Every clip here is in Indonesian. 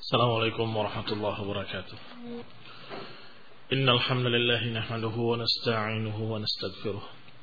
السلام عليكم ورحمة الله وبركاته. إن الحمد لله نحمده ونستعينه ونستغفره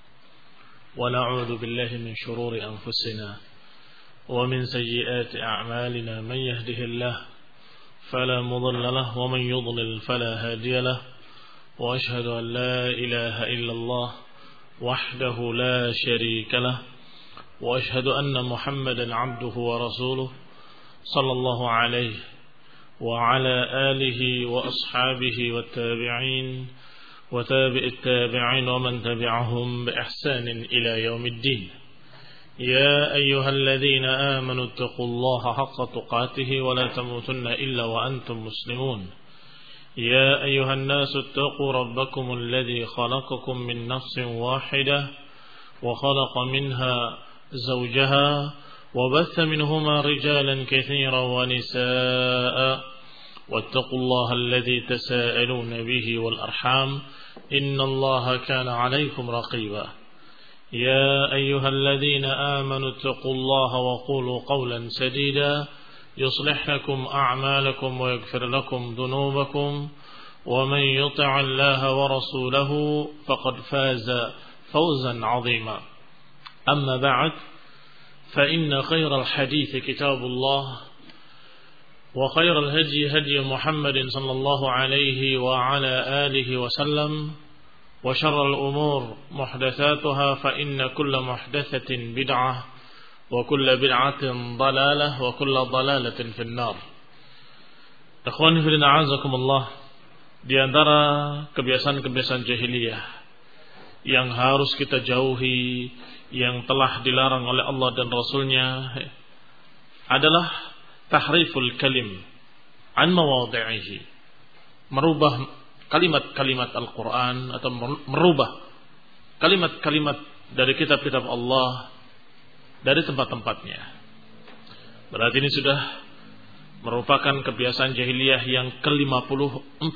ونعوذ بالله من شرور أنفسنا ومن سيئات أعمالنا. من يهده الله فلا مضل له ومن يضلل فلا هادي له، وأشهد أن لا إله إلا الله وحده لا شريك له، وأشهد أن محمدا عبده ورسوله صلى الله عليه وعلى آله وأصحابه والتابعين وتابع التابعين ومن تبعهم بإحسان إلى يوم الدين. يا أيها الذين آمنوا اتقوا الله حق تقاته ولا تموتن إلا وأنتم مسلمون. يا أيها الناس اتقوا ربكم الذي خلقكم من نفس واحدة وخلق منها زوجها وبث منهما رجالا كثيرا ونساء، واتقوا الله الذي تساءلون به والأرحام إن الله كان عليكم رقيبا. يا أيها الذين آمنوا اتقوا الله وقولوا قولا سديدا يصلح لكم أعمالكم ويغفر لكم ذنوبكم، ومن يطع الله ورسوله فقد فاز فوزا عظيما. أما بعد، فإن خير الحديث كتاب الله، وخير الهدي هدي محمد صلى الله عليه وعلى آله وسلم، وشر الأمور محدثاتها، فإن كل محدثة بدعة وكل بدعة ضلالة وكل ضلالة في النار. Ikhwani fillah, a'azakumullah, di antara kebiasaan-kebiasaan jahiliyah yang harus kita jauhi, yang telah dilarang oleh Allah dan Rasulnya, adalah tahriful kalim an mawadhi'ihi, merubah kalimat-kalimat Al-Quran atau merubah kalimat-kalimat dari kitab-kitab Allah dari tempat-tempatnya. Berarti ini sudah merupakan kebiasaan jahiliyah yang ke-54.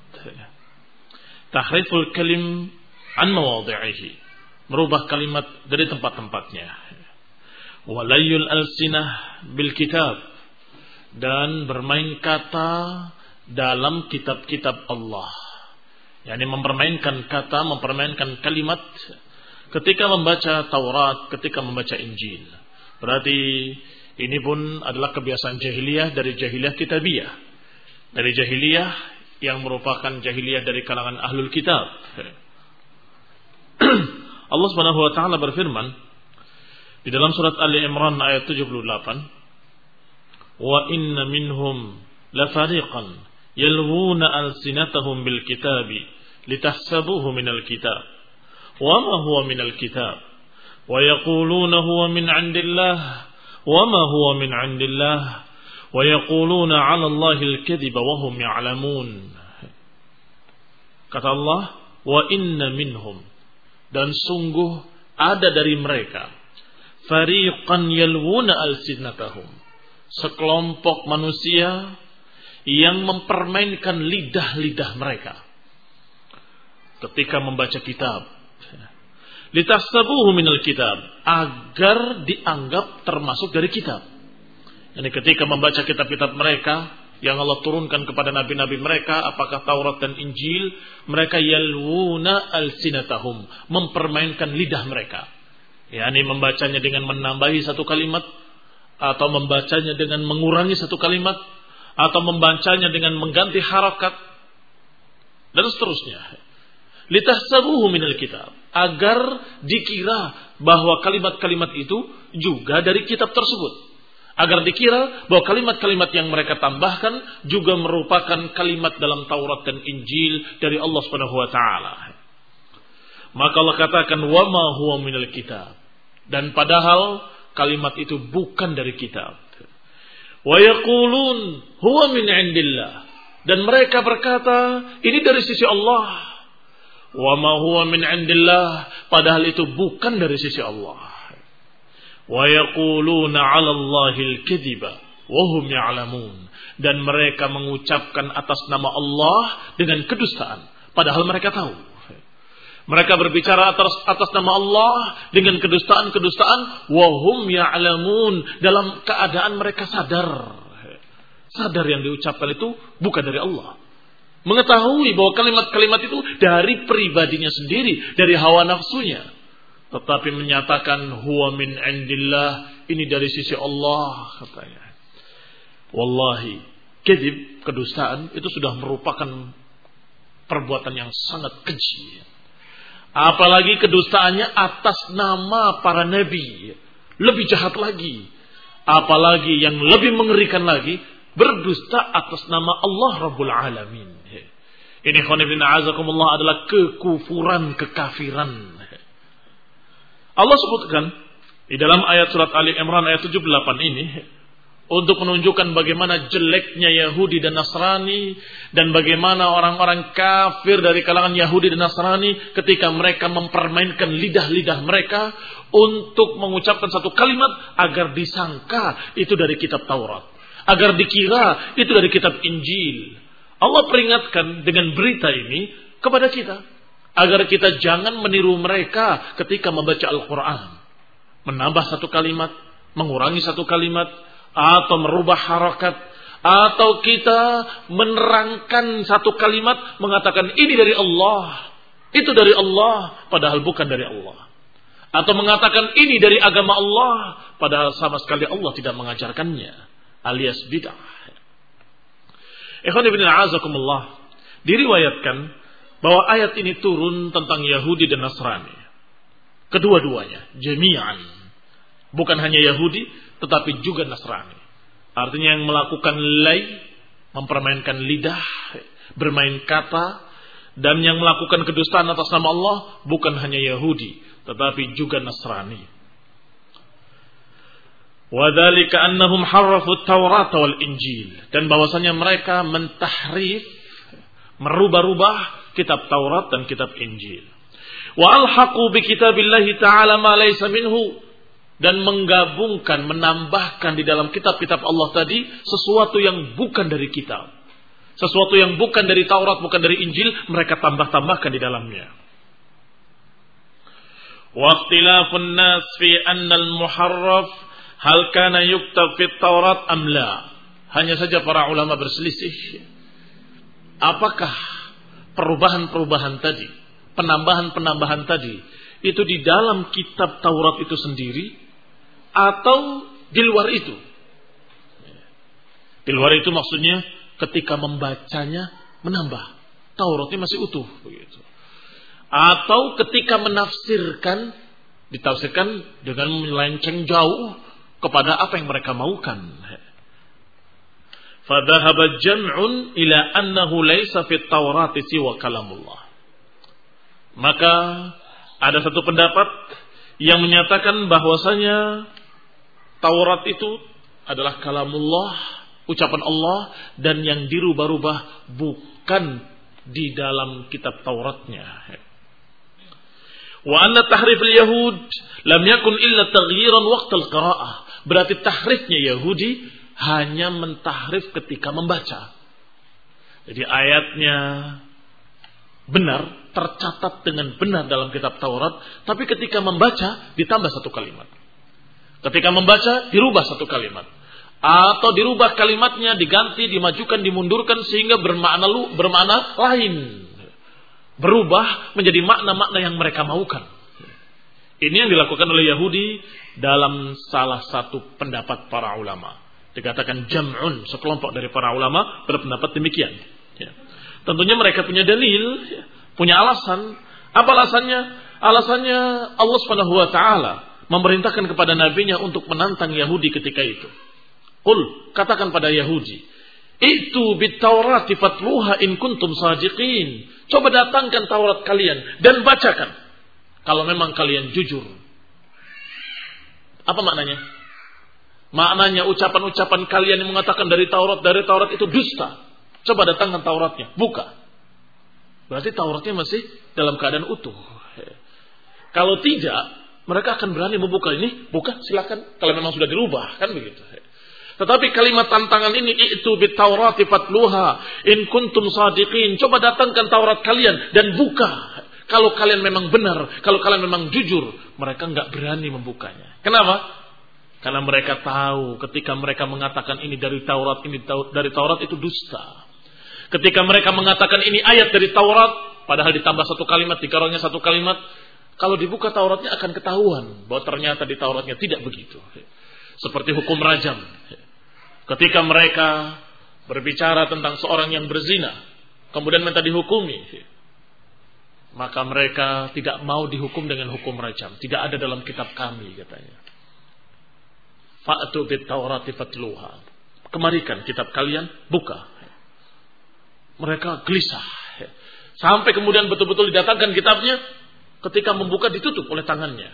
Tahriful kalim an mawadhi'ihi, merubah kalimat dari tempat-tempatnya. Walayul alsinah bil kitab, dan bermain kata dalam kitab-kitab Allah. Yani mempermainkan kata, mempermainkan kalimat ketika membaca Taurat, ketika membaca Injil. Berarti ini pun adalah kebiasaan jahiliyah dari jahiliyah kitabiyah, dari jahiliyah yang merupakan jahiliyah dari kalangan ahlul kitab. Allah Subhanahu wa taala berfirman di dalam surat Ali Imran ayat 78, "Wa inna minhum la fariqan yalwuna alsinatahum bil kitabi litahsabuhu minal kitab wa ma huwa minal kitab wa yaquluna huwa min 'indillah wa ma huwa min 'indillah wa yaquluna 'ala Allahi al-kadhiba wa hum ya'lamun." Kata Allah, "Wa inna minhum," dan sungguh ada dari mereka, fariqan yalwuna alsinatahum, sekelompok manusia yang mempermainkan lidah-lidah mereka ketika membaca kitab, litahsabuhu minal kitab, agar dianggap termasuk dari kitab. Yani ketika membaca kitab-kitab mereka yang Allah turunkan kepada nabi-nabi mereka, apakah Taurat dan Injil, mereka yalwuna alsinatahum, mempermainkan lidah mereka. Yani membacanya dengan menambahi satu kalimat, atau membacanya dengan mengurangi satu kalimat, atau membacanya dengan mengganti harakat, dan seterusnya. Litahsabuhu minal kitab, agar dikira bahwa kalimat-kalimat itu juga dari kitab tersebut. Agar dikira bahwa kalimat-kalimat yang mereka tambahkan juga merupakan kalimat dalam Taurat dan Injil dari Allah Subhanahu wa taala. Maka Allah katakan, "Wa ma huwa minal kitab," dan padahal kalimat itu bukan dari kitab. "Wa yaqulun huwa min 'indillah," dan mereka berkata ini dari sisi Allah. "Wa ma huwa min 'indillah," padahal itu bukan dari sisi Allah. Wa yaquluna 'ala Allahil kadhiba wa hum ya'lamun, dan mereka mengucapkan atas nama Allah dengan kedustaan padahal mereka tahu. Mereka berbicara atas nama Allah dengan kedustaan-kedustaan, wa hum ya'lamun, dalam keadaan mereka sadar. sadar yang diucapkan itu bukan dari Allah. Mengetahui bahwa kalimat-kalimat itu dari pribadinya sendiri, dari hawa nafsunya. Tetapi menyatakan huwa min indillah, ini dari sisi Allah katanya. Wallahi, kadzib, kedustaan itu sudah merupakan perbuatan yang sangat keji. Apalagi kedustaannya atas nama para nabi, lebih jahat lagi. Apalagi yang lebih mengerikan lagi, berdusta atas nama Allah Rabbul Alamin. Ini khonibin a'azakumullah adalah kekufuran, kekafiran. Allah sebutkan di dalam ayat surat Ali Imran ayat 78 ini untuk menunjukkan bagaimana jeleknya Yahudi dan Nasrani dan bagaimana orang-orang kafir dari kalangan Yahudi dan Nasrani ketika mereka mempermainkan lidah-lidah mereka untuk mengucapkan satu kalimat agar disangka itu dari kitab Taurat, agar dikira itu dari kitab Injil. Allah peringatkan dengan berita ini kepada kita agar kita jangan meniru mereka ketika membaca Al-Quran, menambah satu kalimat, mengurangi satu kalimat, atau merubah harakat, atau kita menerangkan satu kalimat mengatakan ini dari Allah, itu dari Allah, padahal bukan dari Allah, atau mengatakan ini dari agama Allah, padahal sama sekali Allah tidak mengajarkannya, alias bid'ah. Ikhwan ibn a'azakumullah, diriwayatkan bahwa ayat ini turun tentang Yahudi dan Nasrani, kedua-duanya, jami'an, bukan hanya Yahudi tetapi juga Nasrani. Artinya yang melakukan lay, mempermainkan lidah, bermain kata, dan yang melakukan kedustaan atas nama Allah bukan hanya Yahudi tetapi juga Nasrani. Wadzalika annahum harrafu at-Taurat wal Injil, dan bahwasanya mereka mentahrif, merubah-rubah kitab Taurat dan kitab Injil. Wa alhaqu bi kitabillahi ta'ala ma laysa minhu, dan menggabungkan, menambahkan di dalam kitab-kitab Allah tadi sesuatu yang bukan dari kitab, sesuatu yang bukan dari Taurat, bukan dari Injil, mereka tambah-tambahkan di dalamnya. Wa ikhtilafun nas fi anna al-muharraf hal kana yuktab fit Taurat am la. Hanya saja para ulama berselisih, apakah perubahan-perubahan tadi, penambahan-penambahan tadi itu di dalam kitab Taurat itu sendiri atau di luar itu. Di luar itu maksudnya ketika membacanya menambah, Tauratnya masih utuh begitu. Atau ketika menafsirkan, ditafsirkan dengan melenceng jauh kepada apa yang mereka maukan. Fadhahaba jam'un ila annahu laysa fit Taurati siwa kalamullah. Maka ada satu pendapat yang menyatakan bahwasanya Taurat itu adalah kalamullah, ucapan Allah, dan yang dirubah-rubah bukan di dalam kitab Tauratnya. Wa anna tahrif al-yahud lam yakun illa taghyiran waqt al-qira'ah. Berarti tahrifnya Yahudi hanya mentahrif ketika membaca. Jadi ayatnya benar, tercatat dengan benar dalam kitab Taurat, tapi ketika membaca ditambah satu kalimat. Ketika membaca dirubah satu kalimat, atau dirubah kalimatnya, diganti, dimajukan, dimundurkan sehingga bermakna lain. Berubah menjadi makna-makna yang mereka maukan. Ini yang dilakukan oleh Yahudi dalam salah satu pendapat para ulama. Dikatakan jam'un, sekelompok dari para ulama berpendapat demikian. Ya. Tentunya mereka punya dalil, punya alasan. Apa alasannya? Alasannya Allah Subhanahu wa taala memerintahkan kepada nabinya untuk menantang Yahudi ketika itu. Qul, katakan pada Yahudi, itu bit-Taurati fatluha in kuntum sadiqin. Coba datangkan Taurat kalian dan bacakan kalau memang kalian jujur. Apa maknanya? Maknanya ucapan-ucapan kalian yang mengatakan dari Taurat itu dusta. Coba datangkan Tauratnya, buka. Berarti Tauratnya masih dalam keadaan utuh. Kalau tidak, mereka akan berani membuka ini. Buka, silakan. Kalau memang sudah dirubah, kan begitu. Tetapi kalimat tantangan ini, itu bit-Taurati fatluha in kuntum sadiqin. Coba datangkan Taurat kalian dan buka. Kalau kalian memang benar, kalau kalian memang jujur, mereka enggak berani membukanya. Kenapa? Karena mereka tahu ketika mereka mengatakan ini dari Taurat, ini dari Taurat, itu dusta. Ketika mereka mengatakan ini ayat dari Taurat, padahal ditambah satu kalimat, dikarangnya satu kalimat, kalau dibuka Tauratnya akan ketahuan bahwa ternyata di Tauratnya tidak begitu. Seperti hukum rajam. Ketika mereka berbicara tentang seorang yang berzina, kemudian minta dihukumi, maka mereka tidak mau dihukum dengan hukum rajam. Tidak ada dalam kitab kami, katanya. Fa'tu bit Taurati fatluha. Kemarikan kitab kalian, buka. Mereka gelisah. Sampai kemudian betul-betul didatangkan kitabnya, ketika membuka ditutup oleh tangannya.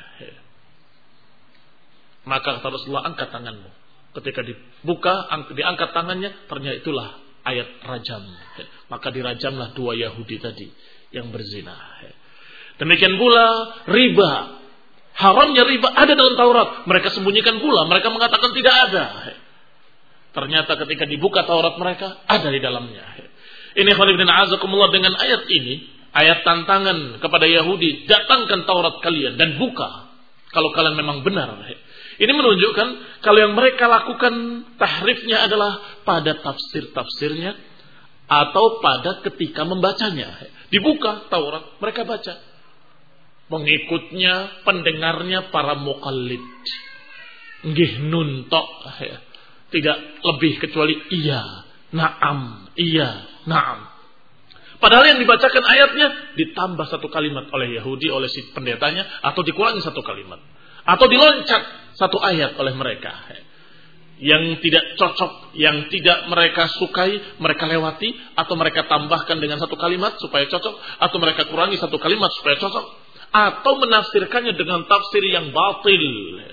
Maka kata Rasulullah, angkat tanganmu. Ketika dibuka, diangkat tangannya, ternyata itulah ayat rajam. Maka dirajamlah dua Yahudi tadi yang berzina. Demikian pula riba. Haramnya riba ada dalam Taurat. Mereka sembunyikan pula. Mereka mengatakan tidak ada. Ternyata ketika dibuka Taurat mereka, ada di dalamnya. Ini khalifin a'azakumullah, dengan ayat ini, ayat tantangan kepada Yahudi, datangkan Taurat kalian dan buka. Kalau kalian memang benar. Ini menunjukkan kalau yang mereka lakukan tahrifnya adalah pada tafsir-tafsirnya atau pada ketika membacanya. Dibuka Taurat, mereka baca. Pengikutnya, pendengarnya para muqallid. Nggih nun tok. Tidak lebih kecuali iya, na'am, iya, na'am. Padahal yang dibacakan ayatnya ditambah satu kalimat oleh Yahudi, oleh si pendetanya, atau dikurangi satu kalimat. Atau diloncat satu ayat oleh mereka. Yang tidak cocok, yang tidak mereka sukai, mereka lewati, atau mereka tambahkan dengan satu kalimat supaya cocok, atau mereka kurangi satu kalimat supaya cocok, atau menafsirkannya dengan tafsir yang batil.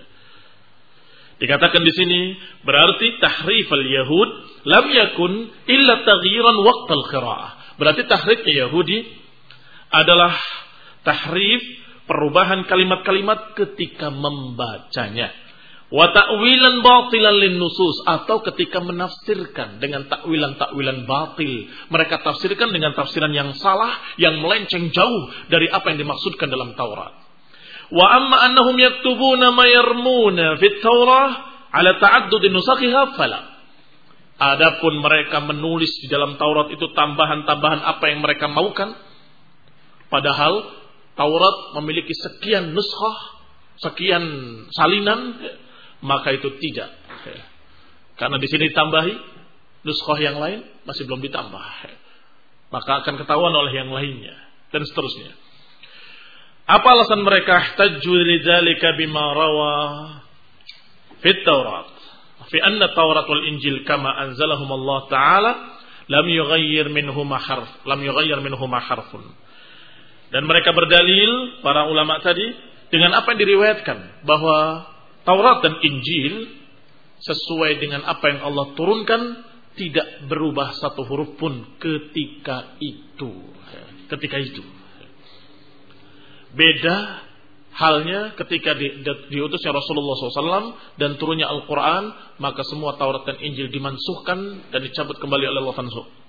Dikatakan di sini berarti tahrif al-Yahud lam yakun illa taghyiran waqtal qira'ah. Berarti tahrifnya Yahudi adalah tahrif, perubahan kalimat-kalimat ketika membacanya. Wa ta'wilan batilan lin nusus, atau ketika menafsirkan dengan takwilan-takwilan batil. Mereka tafsirkan dengan tafsiran yang salah, yang melenceng jauh dari apa yang dimaksudkan dalam Taurat. Wa amma annahum yaktubuna ma yarmuna fit Taurah ala ta'addud nusakhiha fala. Adapun mereka menulis di dalam Taurat itu tambahan-tambahan apa yang mereka maukan, padahal Taurat memiliki sekian nuskhah, sekian salinan, maka itu tidak. Karena di sini ditambahi, nuskhah yang lain masih belum ditambah. Maka akan ketahuan oleh yang lainnya dan seterusnya. Apa alasan mereka? Ihtajju lidzalika bima rawa fit Taurat. Fi anna Taurat wal Injil kama anzalahum Allah Ta'ala lam yughayyir minhuma harfun. Dan mereka berdalil, para ulama tadi, dengan apa yang diriwayatkan bahwa Taurat dan Injil sesuai dengan apa yang Allah turunkan, tidak berubah satu huruf pun ketika itu. Beda halnya ketika diutusnya Rasulullah SAW dan turunnya Al-Quran, maka semua Taurat dan Injil dimansuhkan dan dicabut kembali oleh Allah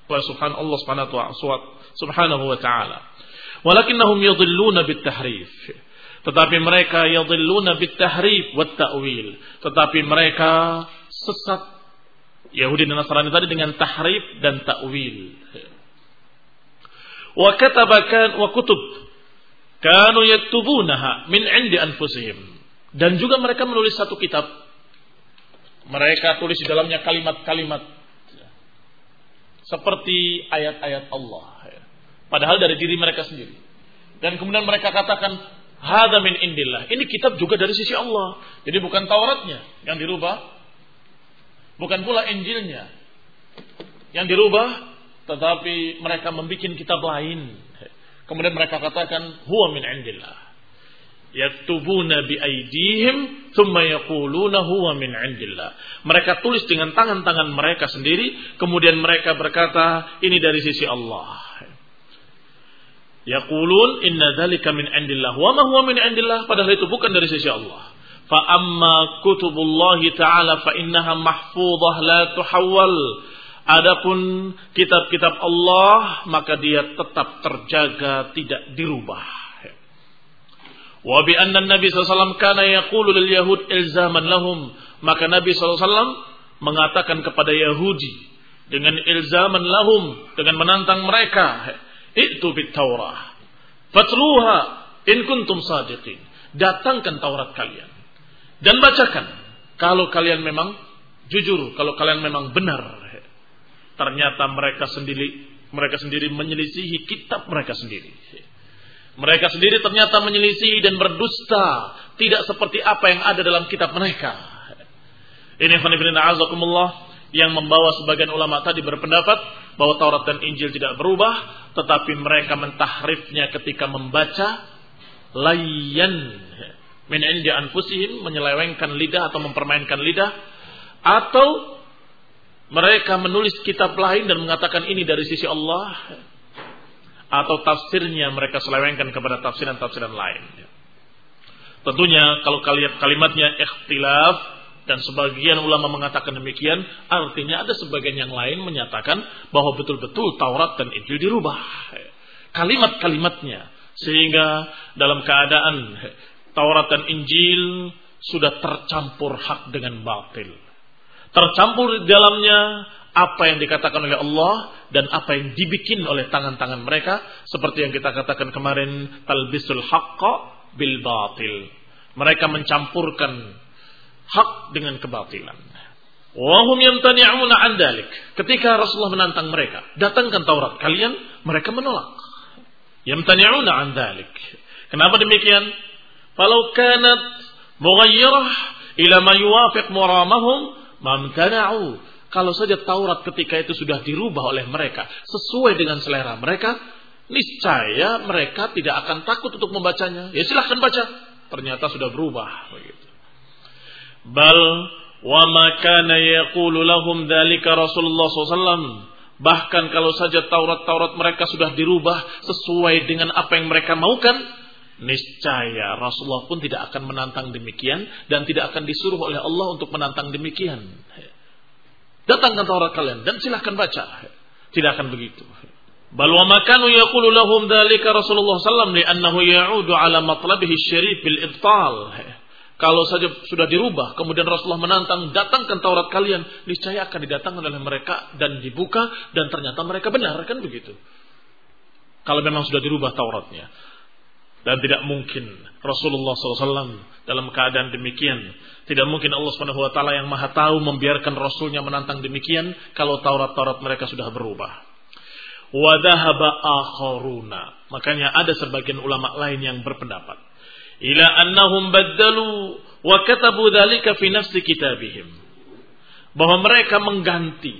Subhanahu wa Ta'ala. Walakinnahum yadhilluna bit-tahrif. Tetapi mereka yadhilluna bit-tahrif wat-ta'wil. Tetapi mereka sesat, Yahudi dan Nasrani tadi, dengan tahrif dan ta'wil. Wa katabakan wa kutub kanu yaktubunaha min 'indi anfusihim. Dan juga mereka menulis satu kitab. Mereka tulis di dalamnya kalimat-kalimat seperti ayat-ayat Allah, padahal dari diri mereka sendiri. Dan kemudian mereka katakan, hadza min indillah. Ini kitab juga dari sisi Allah. Jadi bukan Tauratnya yang dirubah, bukan pula Injilnya yang dirubah, tetapi mereka membuat kitab lain. Kemudian mereka katakan, huwa min indillah. Yaktubuna bi aydihim thumma yaquluna huwa min indillah. Mereka tulis dengan tangan-tangan mereka sendiri, kemudian mereka berkata, ini dari sisi Allah. Yaqulun inna dzalika min indillah wa ma huwa min indillah, padahal itu bukan dari sisi Allah. Fa amma kutubullahi ta'ala fa innaha mahfudhah la tuhawwal. Adapun kitab-kitab Allah, maka dia tetap terjaga, tidak dirubah. Wa bi anna Nabi sallallahu alaihi wasallam kana yaqulu lil yahud ilzaman lahum Maka Nabi SAW mengatakan kepada Yahudi dengan ilzaman lahum, dengan menantang mereka, "Itu bit Taurah, fatluha in kuntum sadiqin." Datangkan Taurat kalian dan bacakan kalau kalian memang jujur, kalau kalian memang benar. Ternyata mereka sendiri menyelisihi kitab mereka sendiri. Mereka sendiri ternyata menyelisihi dan berdusta, tidak seperti apa yang ada dalam kitab mereka. Ini yang membawa sebagian ulama tadi berpendapat bahwa Taurat dan Injil tidak berubah, tetapi mereka mentahrifnya ketika membaca layyan min indi anfusihim, menyelewengkan lidah atau mempermainkan lidah, atau mereka menulis kitab lain dan mengatakan ini dari sisi Allah, atau tafsirnya mereka selewengkan kepada tafsiran-tafsiran lain. Tentunya kalau kalimatnya ikhtilaf dan sebagian ulama mengatakan demikian, artinya ada sebagian yang lain menyatakan bahwa betul-betul Taurat dan Injil dirubah kalimat-kalimatnya, sehingga dalam keadaan Taurat dan Injil sudah tercampur hak dengan batil. Tercampur di dalamnya apa yang dikatakan oleh Allah dan apa yang dibikin oleh tangan-tangan mereka, seperti yang kita katakan kemarin, talbisul haqqa bil batil. Mereka mencampurkan hak dengan kebatilan. Wa hum yamtani'una 'an dzalik. Ketika Rasulullah menantang mereka, datangkan Taurat kalian, mereka menolak. Yamtani'una 'an dzalik. Kenapa demikian? Falau kanat mughayyirah ila ma yuwafiq muramahum mamtana'u. Kalau saja Taurat ketika itu sudah dirubah oleh mereka sesuai dengan selera mereka, niscaya mereka tidak akan takut untuk membacanya. Ya silahkan baca. Ternyata sudah berubah begitu. Bal wa ma kana yaqulu lahum dzalika Rasulullah SAW. Bahkan kalau saja Taurat mereka sudah dirubah sesuai dengan apa yang mereka maukan, niscaya Rasulullah pun tidak akan menantang demikian dan tidak akan disuruh oleh Allah untuk menantang demikian. Datangkan Taurat kalian dan silahkan baca. Tidak akan begitu. Bal wa ma kanu yaqulu lahum dzalika Rasulullah sallallahu alaihi wasallam li'annahu ya'udu 'ala matlabihi syarif bil ibtal. Kalau saja sudah dirubah kemudian Rasulullah menantang, datangkan Taurat kalian, niscaya akan didatangkan oleh mereka dan dibuka dan ternyata mereka benar, kan begitu. Kalau memang sudah dirubah Tauratnya. Dan tidak mungkin Rasulullah SAW dalam keadaan demikian. Tidak mungkin Allah SWT yang maha tahu membiarkan Rasulnya menantang demikian kalau Taurat-Taurat mereka sudah berubah. Wa dhahaba akharuna. Makanya ada sebagian ulama lain yang berpendapat. Ila annahum baddalu wa katabu dhalika fi nafsi kitabihim. Bahwa mereka mengganti.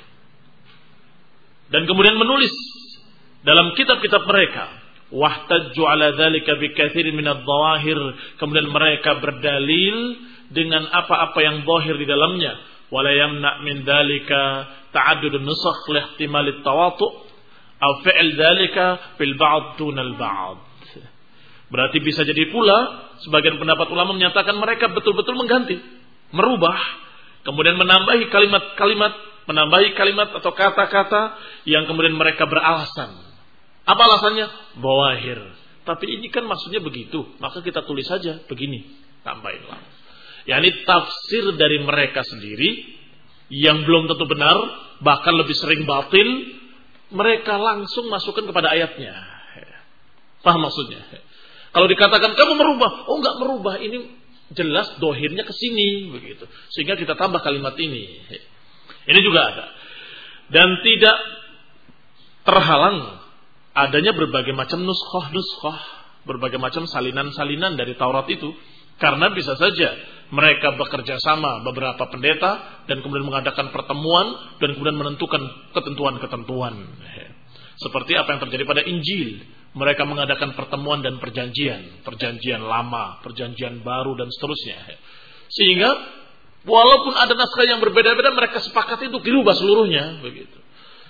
Dan kemudian menulis dalam kitab-kitab mereka. Wahtajju ala dzalika bikatsirin min adh-dhawahir. Kemudian mereka berdalil dengan apa-apa yang zahir di dalamnya. Wala yamna min dzalika ta'addud an-nusakh li ihtimal at-tawatu' aw fi'l dzalika bil ba'd dun al-ba'd. Berarti bisa jadi pula sebagian pendapat ulama menyatakan mereka betul-betul mengganti, merubah, kemudian menambahi kalimat-kalimat, menambahi kalimat atau kata-kata yang kemudian mereka beralasan. Apa alasannya? Bawahir. Tapi ini kan maksudnya begitu. Maka kita tulis saja begini. Tambahinlah. Yani tafsir dari mereka sendiri yang belum tentu benar, bahkan lebih sering batil, mereka langsung masukkan kepada ayatnya. Paham maksudnya? Kalau dikatakan kamu merubah, oh enggak merubah, ini jelas dohirnya ke sini begitu. Sehingga kita tambah kalimat ini. Ini juga ada. Dan tidak terhalang adanya berbagai macam nuskhah, berbagai macam salinan-salinan dari Taurat itu. Karena bisa saja mereka bekerja sama beberapa pendeta dan kemudian mengadakan pertemuan dan kemudian menentukan ketentuan-ketentuan. Seperti apa yang terjadi pada Injil. Mereka mengadakan pertemuan dan perjanjian lama, perjanjian baru dan seterusnya. Sehingga walaupun ada naskah yang berbeda-beda, mereka sepakati untuk dirubah seluruhnya, begitu.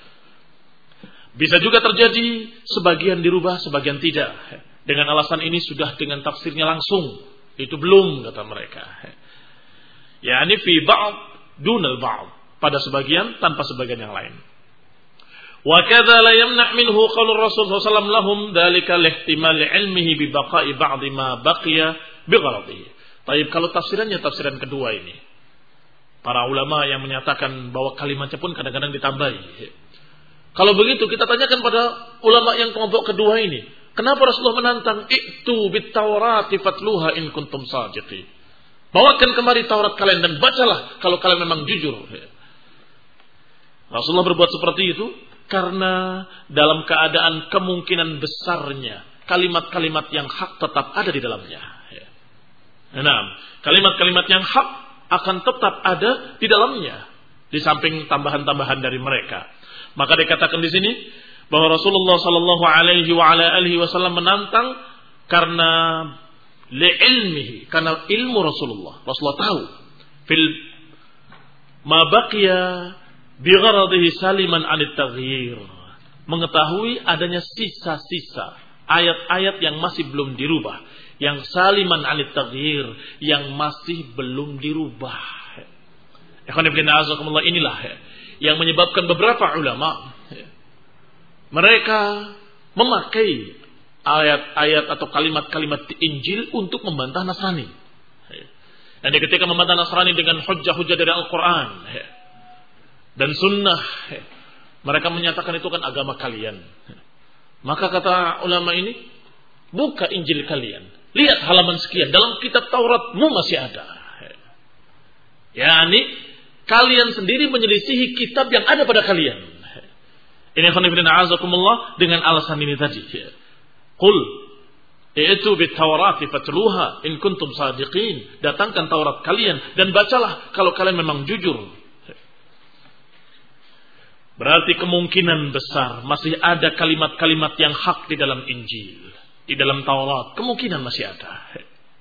Bisa juga terjadi sebagian dirubah, sebagian tidak. Dengan alasan ini sudah dengan tafsirnya langsung. Itu belum, kata mereka. Yani fi ba'd dunal ba'd. Pada sebagian tanpa sebagian yang lain. Wa kadza la yamna' minhu qaul Rasul sallallahu alaihi wasallam lahum dzalika lihtimal ilmihi bi baqa'i ba'd ma baqiya bi ghalatihi. Baik, kalau tafsiran kedua ini. Para ulama yang menyatakan bahwa kalimatnya pun kadang-kadang ditambahi. Kalau begitu kita tanyakan pada ulama yang kelompok kedua ini, kenapa Rasulullah menantang itu bit-Taurati fatluha in kuntum sadiqin. Bawakan kemari Taurat kalian dan bacalah kalau kalian memang jujur. Rasulullah berbuat seperti itu karena dalam keadaan kemungkinan besarnya kalimat-kalimat yang hak tetap ada di dalamnya. Nah, kalimat-kalimat yang hak akan tetap ada di dalamnya, di samping tambahan-tambahan dari mereka. Maka dikatakan di sini bahwa Rasulullah Sallallahu Alaihi Wasallam menantang karena li'ilmihi, karena ilmu Rasulullah tahu fil ma baqiya bi gharadihi saliman 'anit taghyir, mengetahui adanya sisa-sisa ayat-ayat yang masih belum dirubah, yang saliman 'anit taghyir, yang masih belum dirubah. Ikhwan fillah azakumullah, inilah yang menyebabkan beberapa ulama mereka memakai ayat-ayat atau kalimat-kalimat di Injil untuk membantah Nasrani. Dan ketika membantah Nasrani dengan hujjah-hujjah dari Al-Quran dan Sunnah, mereka menyatakan itu kan agama kalian. Maka kata ulama ini, buka Injil kalian, lihat halaman sekian, dalam kitab Tauratmu masih ada. Yani kalian sendiri menyelisihi kitab yang ada pada kalian. Ini khonifidina azakumullah dengan alasan ini tadi. Qul itu bit-Taurati fatluha in kuntum sadiqin. Datangkan Taurat kalian dan bacalah kalau kalian memang jujur. Berarti kemungkinan besar masih ada kalimat-kalimat yang hak di dalam Injil, di dalam Taurat. Kemungkinan masih ada.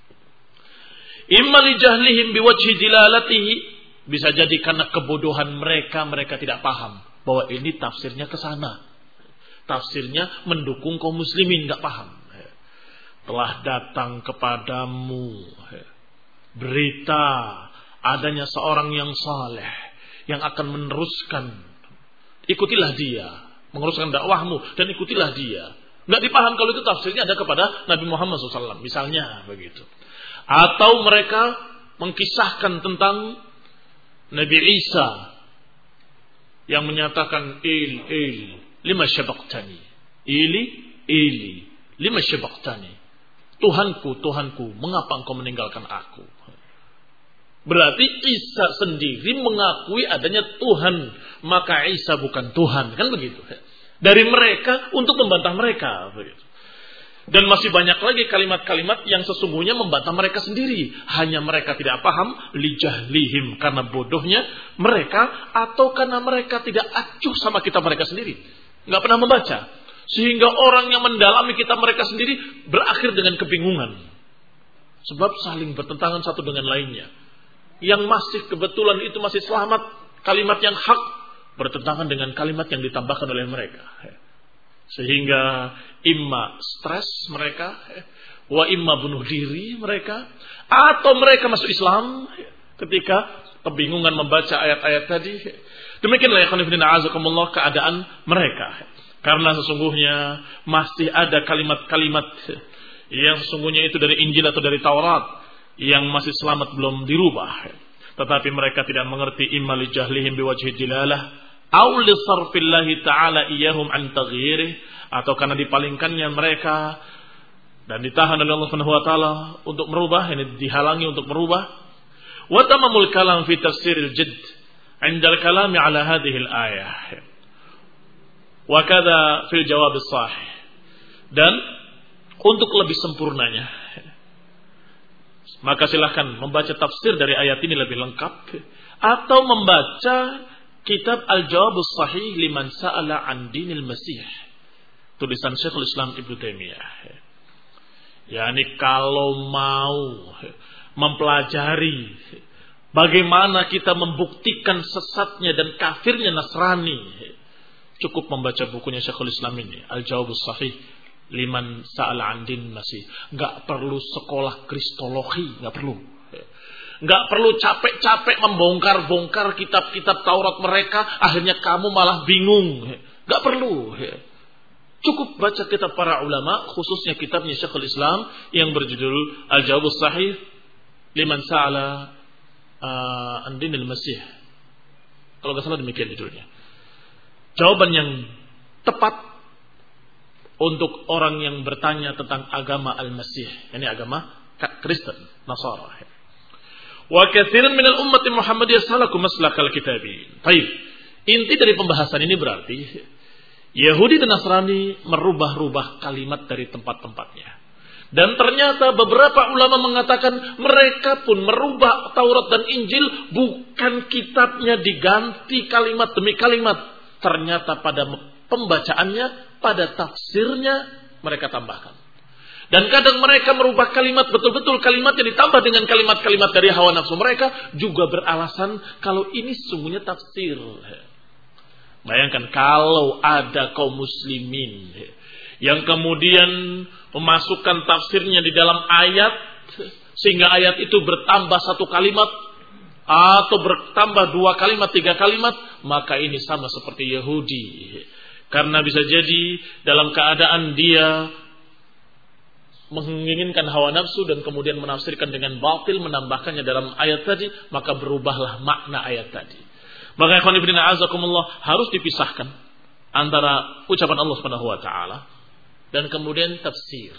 Imma li jahlihim biwajhi dilalatihi, bisa jadi karena kebodohan mereka tidak paham bahwa ini tafsirnya ke sana. Tafsirnya mendukung kaum muslimin, enggak paham. Telah datang kepadamu berita adanya seorang yang saleh yang akan meneruskan, ikutilah dia, meneruskan dakwahmu dan ikutilah dia. Enggak dipaham kalau itu tafsirnya ada kepada Nabi Muhammad SAW, misalnya begitu. Atau mereka mengkisahkan tentang Nabi Isa yang menyatakan lima syabaqtani. Ili lima syabaqtani. Tuhanku, mengapa engkau meninggalkan aku? Berarti Isa sendiri mengakui adanya Tuhan, maka Isa bukan Tuhan, kan begitu? Dari mereka untuk membantah mereka, begitu. Dan masih banyak lagi kalimat-kalimat yang sesungguhnya membantah mereka sendiri. Hanya mereka tidak paham, lijahlihim, karena bodohnya mereka, atau karena mereka tidak acuh sama kitab mereka sendiri. Nggak pernah membaca. Sehingga orang yang mendalami kitab mereka sendiri berakhir dengan kebingungan. Sebab saling bertentangan satu dengan lainnya. Yang masih kebetulan itu masih selamat, kalimat yang hak, bertentangan dengan kalimat yang ditambahkan oleh mereka. Sehingga imma stres mereka, wa imma bunuh diri mereka, atau mereka masuk Islam ketika kebingungan membaca ayat-ayat tadi. Demikianlah ya khonifidina azakumullah keadaan mereka. Karena sesungguhnya masih ada kalimat-kalimat yang sesungguhnya itu dari Injil atau dari Taurat yang masih selamat belum dirubah. Tetapi mereka tidak mengerti imma li jahlihim biwajhi dilalah aw li sarfillahi ta'ala iyahum an taghyirih, atau karena dipalingkannya mereka dan ditahan oleh Allah Subhanahu wa taala untuk merubah, ini dihalangi untuk merubah. Wa tamamul kalam fi tafsiril jidd 'inda al-kalami 'ala hadhihi al-ayah. Wa kadza fil jawab as-sahih. Dan untuk lebih sempurnanya, maka silahkan membaca tafsir dari ayat ini lebih lengkap, atau membaca kitab Al-Jawab as-Sahih liman sa'ala an dinil Masih, tulisan Syekhul Islam Ibnu Taimiyah. Yani kalau mau mempelajari bagaimana kita membuktikan sesatnya dan kafirnya Nasrani, cukup membaca bukunya Syekhul Islam ini, Al-Jawab as-Sahih liman sa'ala an din Masih. Enggak perlu sekolah kristologi, enggak perlu. Enggak perlu capek-capek membongkar-bongkar kitab-kitab Taurat mereka, akhirnya kamu malah bingung. Enggak perlu. Cukup baca kitab para ulama, khususnya kitabnya Syekhul Islam yang berjudul Al-Jawab as-Sahih liman sa'ala An-Dinil Masih. Kalau nggak salah demikian judulnya. Jawaban yang tepat untuk orang yang bertanya tentang agama Al-Masih, ini agama Kristen, Nasara. Wa katsiran minal ummati Muhammadiyah salaku maslakal kitabin. Baik. Inti dari pembahasan ini berarti Yahudi dan Nasrani merubah-rubah kalimat dari tempat-tempatnya. Dan ternyata beberapa ulama mengatakan mereka pun merubah Taurat dan Injil, bukan kitabnya diganti kalimat demi kalimat. Ternyata pada pembacaannya, pada tafsirnya mereka tambahkan. Dan kadang mereka merubah kalimat, betul-betul kalimatnya ditambah dengan kalimat-kalimat dari hawa nafsu mereka, juga beralasan kalau ini sungguhnya tafsir. Bayangkan kalau ada kaum muslimin yang kemudian memasukkan tafsirnya di dalam ayat, sehingga ayat itu bertambah satu kalimat atau bertambah 2 kalimat, 3 kalimat, maka ini sama seperti Yahudi. Karena bisa jadi dalam keadaan dia menginginkan hawa nafsu dan kemudian menafsirkan dengan batil, menambahkannya dalam ayat tadi, maka berubahlah makna ayat tadi. Maka ikhwan fillah azakumullah, harus dipisahkan antara ucapan Allah Subhanahu wa taala dan kemudian tafsir.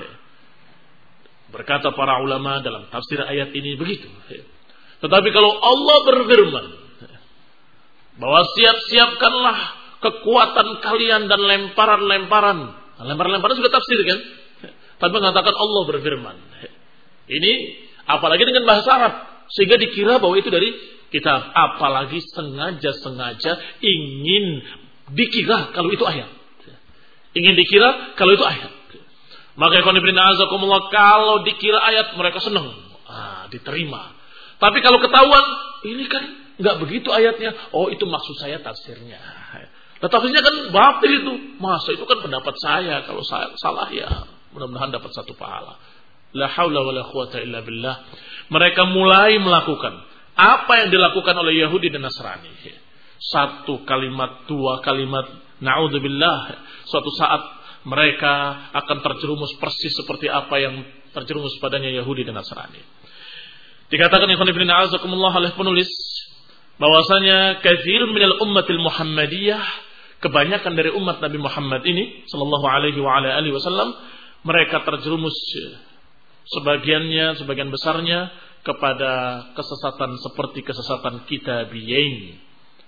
Berkata para ulama dalam tafsir ayat ini begitu. Tetapi kalau Allah berfirman bahwa siap-siapkanlah kekuatan kalian dan lemparan-lemparan. Lemparan-lemparan juga tafsir kan? Tapi mengatakan Allah berfirman. Ini apalagi dengan bahasa Arab, sehingga dikira bahwa itu dari kitab. Apalagi sengaja-sengaja ingin dikira kalau itu ayat. Ingin dikira kalau itu ayat. Maka ikhwan fillah azakumullah, kalau dikira ayat mereka senang. Diterima. Tapi kalau ketahuan ini kan enggak begitu ayatnya. Oh, itu maksud saya tafsirnya. Nah, tafsirnya kan batil itu. Masa itu kan pendapat saya. Kalau saya salah ya mudah-mudahan dapat satu pahala. La haula wala quwata illa billah. Mereka mulai melakukan apa yang dilakukan oleh Yahudi dan Nasrani. 1 kalimat, 2 kalimat, na'udzubillah. Suatu saat mereka akan terjerumus persis seperti apa yang terjerumus padanya Yahudi dan Nasrani. Dikatakan ikhwan fillah azakumullah oleh penulis bahwasanya katsirun minal ummatil Muhammadiyah, kebanyakan dari umat Nabi Muhammad ini sallallahu alaihi wa ala alihi wasallam, mereka terjerumus sebagian besarnya kepada kesesatan seperti kesesatan kitabiyin,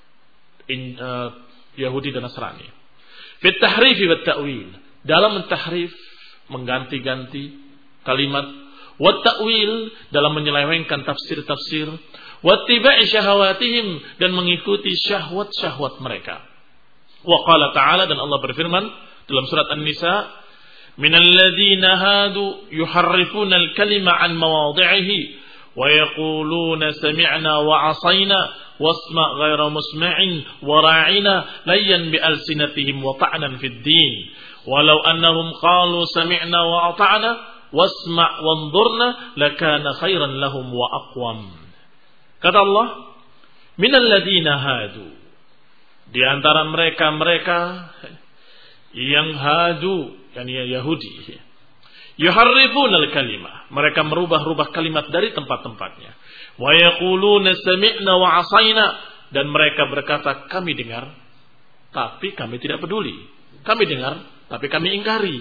Yahudi dan Nasrani. Fit tahrif wa ta'wil, dalam mentahrif, mengganti-ganti kalimat, wa ta'wil, dalam menyelewengkan tafsir-tafsir, wa tiba'i syahawatihim, dan mengikuti syahwat-syahwat mereka. Wa qala ta'ala, dan Allah berfirman dalam surat An-Nisa, minal ladzina hadu yuharrifuna al-kalima an mawadhi'ihi wa yaquluna sami'na wa 'asayna wasma' ghayra musma'in wa ra'ina layyan bi alsinatihim wa ta'nan fid din walau annahum qalu sami'na wa ata'na wasma' wanzurna lakana khairan lahum wa aqwam. Kata Allah, minal ladzina hadu, di antara mereka yang hadu, yakni Yahudi, yuharrifuna al-kalimah, mereka merubah-rubah kalimat dari tempat-tempatnya. Wa yaquluna sami'na wa 'asayna, dan mereka berkata kami dengar tapi kami tidak peduli. Kami dengar tapi kami ingkari.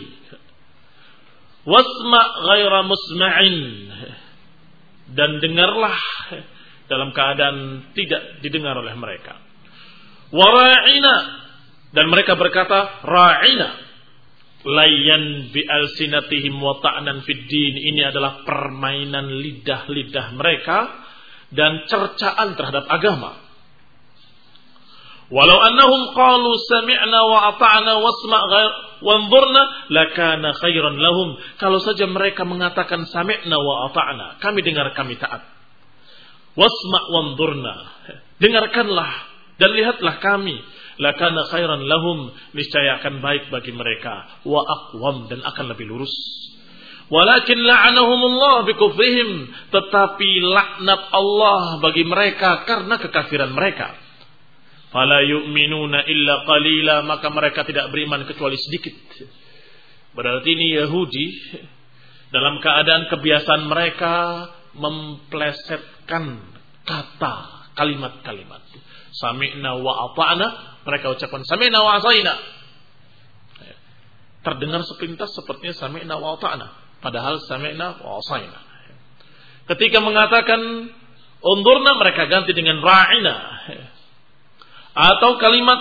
Wasma' ghaira musma'in, dan dengarlah dalam keadaan tidak didengar oleh mereka. Wa ra'ina, dan mereka berkata ra'ina, layyan bi alsinatihim wa ta'nan fid din, ini adalah permainan lidah-lidah mereka dan cercaan terhadap agama. Walau annahum qalu sami'na wa ata'na wasma' wanzurna lakana khairan lahum, kalau saja mereka mengatakan sami'na wa ata'na, kami dengar kami taat, wasma' wanzurna, dengarkanlah dan lihatlah kami, lakana khairan lahum, niscaya akan baik bagi mereka, wa aqwam, dan akan lebih lurus. Walakin la'anahumullah bikufrihim, tetapi laknat Allah bagi mereka karena kekafiran mereka. Fala yu'minuna illa qalila, maka mereka tidak beriman kecuali sedikit. Berarti ini Yahudi dalam keadaan kebiasaan mereka memplesetkan kata, kalimat-kalimat. Sami'na wa ata'na, mereka ucapkan sami'na wa asaina. Terdengar sepintas sepertinya sami'na wa ata'na, padahal sami'na wa asaina. Ketika mengatakan undurna, mereka ganti dengan ra'ina. Atau kalimat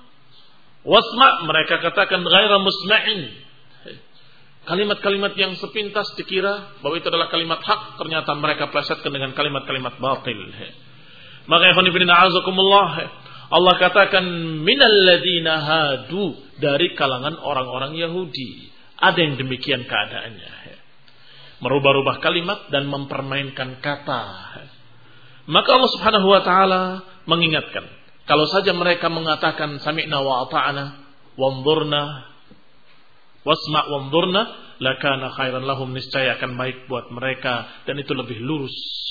wasma, mereka katakan ghaira musma'in. Kalimat-kalimat yang sepintas dikira bahwa itu adalah kalimat hak, ternyata mereka plesetkan dengan kalimat-kalimat batil. Maka ikhwan fillah azakumullah, Allah katakan minal ladina hadu, dari kalangan orang-orang Yahudi. Ada yang demikian keadaannya. Merubah-rubah kalimat dan mempermainkan kata. Maka Allah Subhanahu wa taala mengingatkan, kalau saja mereka mengatakan sami'na wa ata'na wanzurna wasma' wanzurna lakana khairan lahum, niscaya akan baik buat mereka dan itu lebih lurus.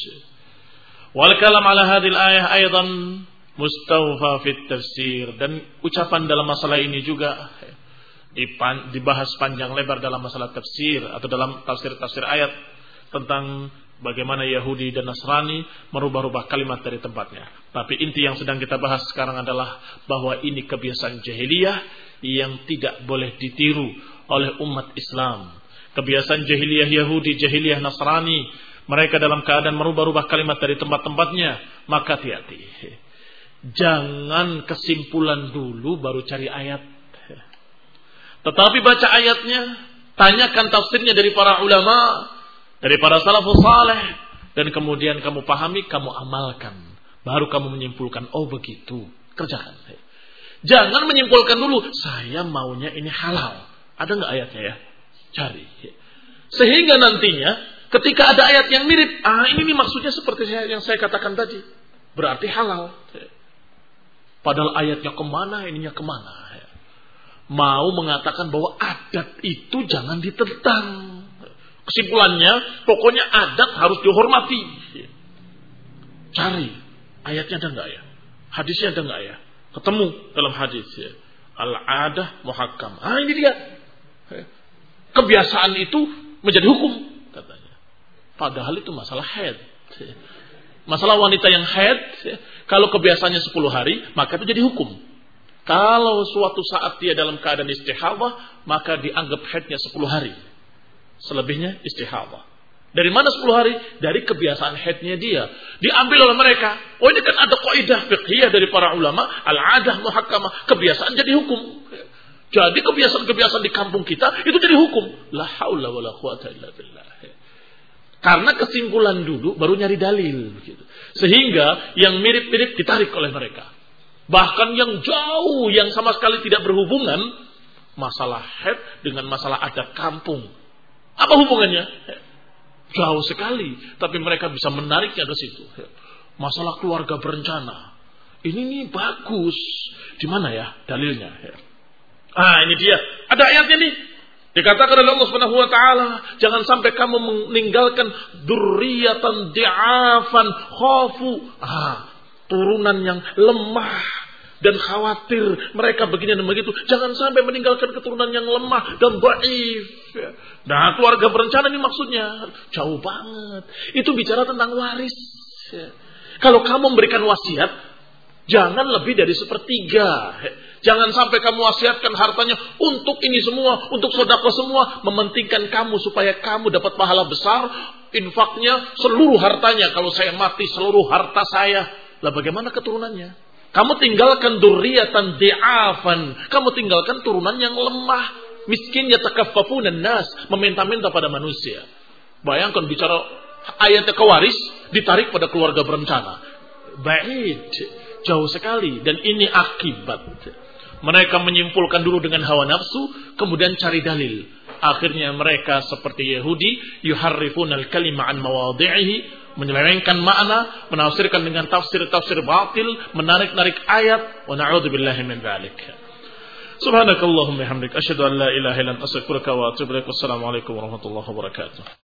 Wal kalam ala hadhil ayah aidan mustawfa fit tafsir, dan ucapan dalam masalah ini juga dibahas panjang lebar dalam masalah tafsir atau dalam tafsir-tafsir ayat tentang bagaimana Yahudi dan Nasrani merubah-rubah kalimat dari tempatnya. Tapi inti yang sedang kita bahas sekarang adalah bahwa ini kebiasaan jahiliyah yang tidak boleh ditiru oleh umat Islam. Kebiasaan jahiliyah Yahudi, jahiliyah Nasrani, mereka dalam keadaan merubah-rubah kalimat dari tempat-tempatnya. Maka hati-hati. Jangan kesimpulan dulu baru cari ayat. Tetapi baca ayatnya, tanyakan tafsirnya dari para ulama, dari para salafus saleh, dan kemudian kamu pahami, kamu amalkan. Baru kamu menyimpulkan, oh begitu, kerjakan. Jangan menyimpulkan dulu, saya maunya ini halal. Ada nggak ayatnya ya? Cari. Sehingga nantinya, ketika ada ayat yang mirip, ini maksudnya seperti yang saya katakan tadi. Berarti halal. Padahal ayatnya kemana, ininya kemana. Mau mengatakan bahwa adat itu jangan ditentang. Kesimpulannya, pokoknya adat harus dihormati. Cari, ayatnya ada nggak ya? Hadisnya ada nggak ya? Ketemu dalam hadis ya. Al-adah muhakkam. Ini dia. Kebiasaan itu menjadi hukum katanya. Padahal itu masalah haid. Masalah wanita yang haid, kalau kebiasaannya 10 hari, maka itu jadi hukum. Kalau suatu saat dia dalam keadaan istihadah, maka dianggap haidnya 10 hari. Selebihnya istihadah. Dari mana 10 hari? Dari kebiasaan haidnya dia. Diambil oleh mereka. Oh, ini kan ada kaidah fiqhiyah dari para ulama, al-adah muhakkamah, kebiasaan jadi hukum. Jadi kebiasaan-kebiasaan di kampung kita itu jadi hukum. La haula wala quwata illa billah. Karena kesimpulan dulu baru nyari dalil gitu. Sehingga yang mirip-mirip ditarik oleh mereka. Bahkan yang jauh, yang sama sekali tidak berhubungan, masalah haid dengan masalah adat kampung. Apa hubungannya? Jauh sekali, tapi mereka bisa menariknya ke situ. Masalah keluarga berencana. Ini nih bagus. Di mana ya dalilnya? Ini dia. Ada ayatnya nih. Dikatakan oleh Allah Subhanahu wa taala, jangan sampai kamu meninggalkan dzurriyyatan di'afan khafu. Turunan yang lemah dan khawatir mereka begini dan begitu. Jangan sampai meninggalkan keturunan yang lemah dan dhaif. Nah, keluarga berencana ini maksudnya jauh banget. Itu bicara tentang waris. Kalau kamu memberikan wasiat, jangan lebih dari 1/3. Jangan sampai kamu wasiatkan hartanya untuk ini semua, untuk sedekah semua, mementingkan kamu supaya kamu dapat pahala besar. Infaknya seluruh hartanya, kalau saya mati seluruh harta saya. Lah bagaimana keturunannya? Kamu tinggalkan dzurriyyatan di'afan. Kamu tinggalkan turunan yang lemah, miskin, yatakaffafuna nas, meminta-minta pada manusia. Bayangkan bicara ayat kewaris ditarik pada keluarga berencana. Baik, jauh sekali, dan ini akibat. Mereka menyimpulkan dulu dengan hawa nafsu, kemudian cari dalil. Akhirnya mereka seperti Yahudi, yuharrifunal kalima an mawadhi'ihi, menyelewengkan makna, menafsirkan dengan tafsir-tafsir batil, menarik-narik ayat, wa na'udzubillahi min dzalik. Subhanakallahumma hamdika asyhadu an la ilaha illa anta astaghfiruka wa atubu ilaik. Wassalamu alaikum warahmatullahi wabarakatuh.